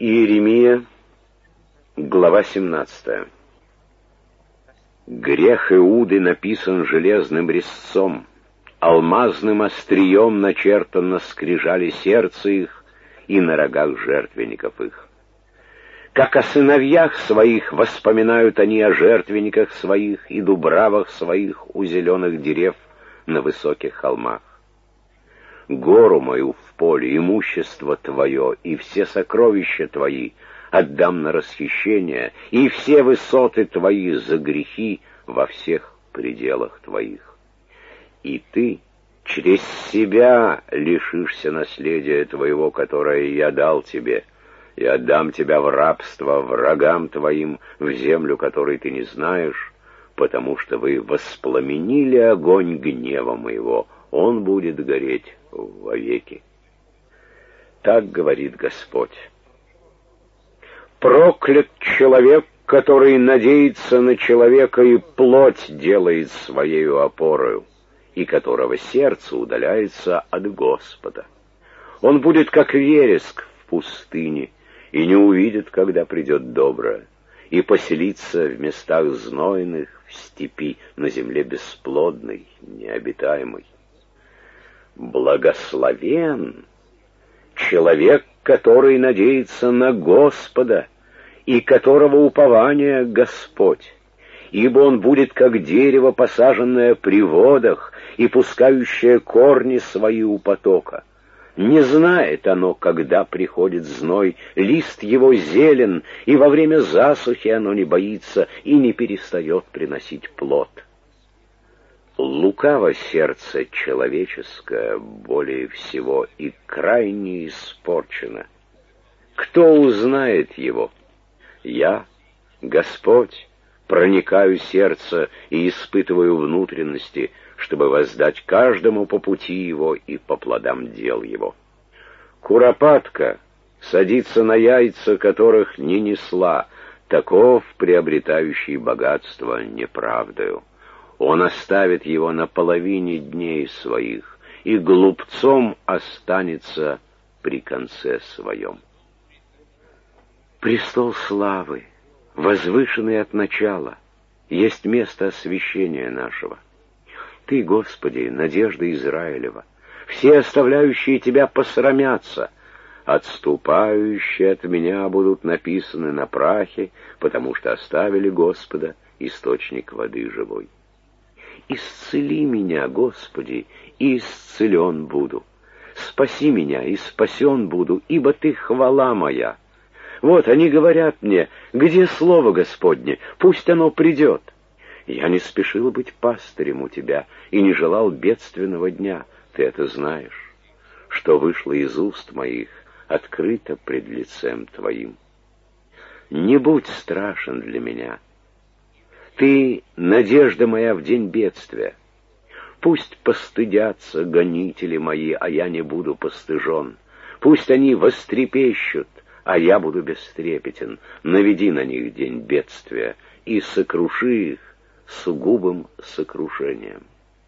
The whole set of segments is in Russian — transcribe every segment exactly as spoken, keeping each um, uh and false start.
Иеремия, глава семнадцатая. Грех Иуды написан железным резцом, алмазным острием начертан на скрижали сердца их и на рогах жертвенников их. Как о сыновьях своих воспоминают они о жертвенниках своих и дубравах своих у зеленых дерев на высоких холмах. Гору мою в поле, имущество твое и все сокровища твои отдам на расхищение, и все высоты твои за грехи во всех пределах твоих. И ты через себя лишишься наследия твоего, которое я дал тебе. Я отдам тебя в рабство врагам твоим, в землю, которой ты не знаешь, потому что вы воспламенили огонь гнева моего, он будет гореть вовеки. Так говорит Господь. Проклят человек, который надеется на человека и плоть делает своею опорою, и которого сердце удаляется от Господа. Он будет как вереск в пустыне, и не увидит, когда придет доброе, и поселится в местах знойных, в степи, на земле бесплодной, необитаемой. Благословен человек, который надеется на Господа, и которого упование Господь, ибо он будет как дерево, посаженное при водах и пускающее корни свои у потока. Не знает оно, когда приходит зной, лист его зелен, и во время засухи оно не боится и не перестает приносить плод. Лукаво сердце человеческое более всего и крайне испорчено. Кто узнает его? Я, Господь, проникаю в сердце и испытываю внутренности, чтобы воздать каждому по пути его и по плодам дел его. Куропатка садится на яйца, которых не несла, таков приобретающий богатство неправдою. Он оставит его на половине дней своих, и глупцом останется при конце своем. Престол славы, возвышенный от начала, есть место освящения нашего. Ты, Господи, надежда Израилева, все оставляющие Тебя посрамятся, отступающие от Меня будут написаны на прахе, потому что оставили Господа, источник воды живой. Исцели меня, Господи, и исцелен буду. Спаси меня, и спасен буду, ибо Ты хвала моя. Вот они говорят мне, где слово Господне, пусть оно придет. Я не спешил быть пастырем у Тебя и не желал бедственного дня, Ты это знаешь. Что вышло из уст моих, открыто пред лицем Твоим. Не будь страшен для меня. Ты — надежда моя в день бедствия. Пусть постыдятся гонители мои, а я не буду постыжен. Пусть они вострепещут, а я буду бестрепетен. Наведи на них день бедствия и сокруши их сугубым сокрушением.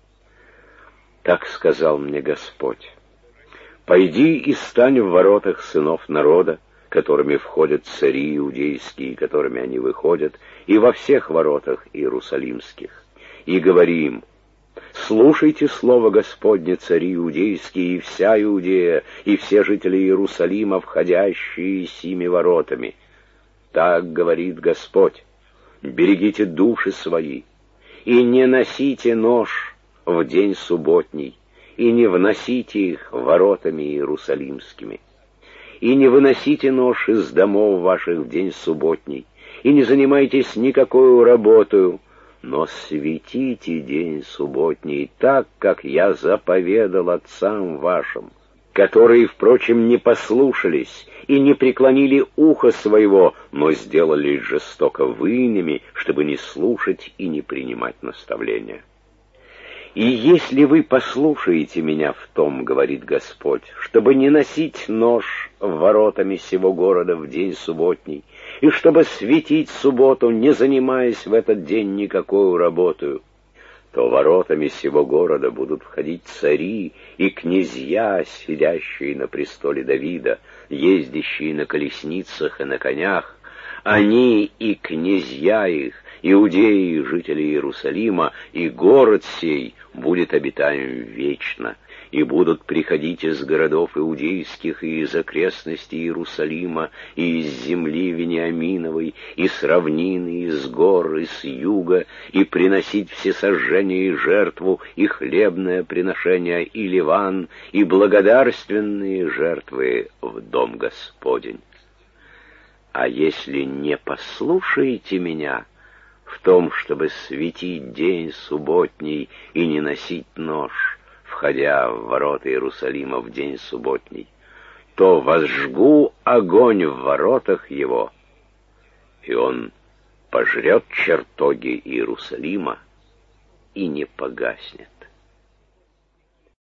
Так сказал мне Господь. Пойди и стань в воротах сынов народа, которыми входят цари иудейские, которыми они выходят, и во всех воротах иерусалимских, и говори им: слушайте слово Господне, цари иудейские, и вся Иудея, и все жители Иерусалима, входящие сими воротами. Так говорит Господь: берегите души свои, и не носите нож в день субботний, и не вносите их воротами иерусалимскими. И не выносите нож из домов ваших в день субботний, и не занимайтесь никакой работою, но светите день субботний так, как я заповедал отцам вашим, которые, впрочем, не послушались и не преклонили ухо своего, но сделались жестоко выйными, чтобы не слушать и не принимать наставления. И если вы послушаете меня в том, говорит Господь, чтобы не носить нож воротами сего города в день субботний, и чтобы светить субботу, не занимаясь в этот день никакой работою, то воротами сего города будут входить цари и князья, сидящие на престоле Давида, ездящие на колесницах и на конях. Они и князья их, иудеи, жители Иерусалима, и город сей будет обитаем вечно, и будут приходить из городов иудейских и из окрестностей Иерусалима, и из земли Вениаминовой, и с равнины, и с гор, и с юга, и приносить всесожжение и жертву, и хлебное приношение, и ливан, и благодарственные жертвы в дом Господень. А если не послушаете меня в том, чтобы светить день субботний и не носить нож, входя в ворота Иерусалима в день субботний, то возжгу огонь в воротах его, и он пожрет чертоги Иерусалима и не погаснет.